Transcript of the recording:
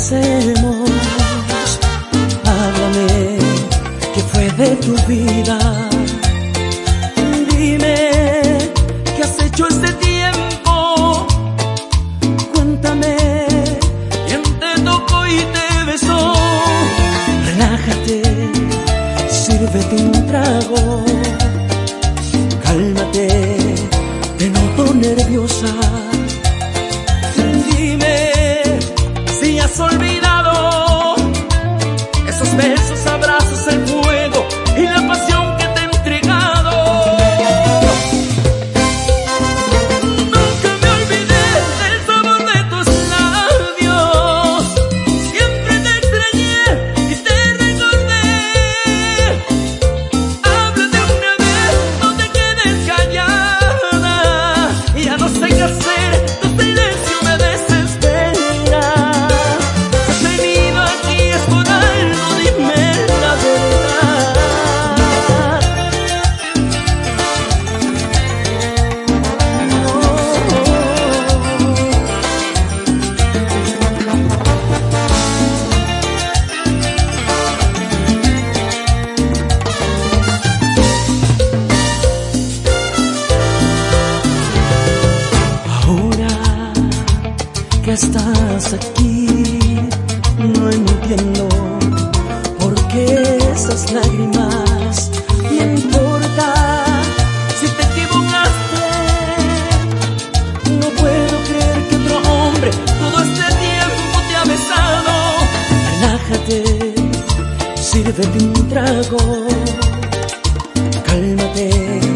hacemos? Háblame, ¿qué fue de tu vida? Dime, ¿qué has hecho este tiempo? Cuéntame, ¿quién te tocó y te besó? Relájate, sírvete un trago. Cálmate, te noto nerviosa. Dime si has olvidado esos besos, abrazos, el fuego y la pasión que te he entregado. Nunca me olvidé del sabor de tus labios. Siempre te extrañé y te recordé. Habla de una vez, no te quedes callada. Ya no sé qué hacer, tu silencio me desespera. Si has venido aquí es por algo, dime la verdad. Ahora que estás aquí, no entiendo por qué esas lágrimas. No importa si te equivocaste, no puedo creer que otro hombre todo este tiempo te ha besado. Relájate, sírvete un trago, cálmate.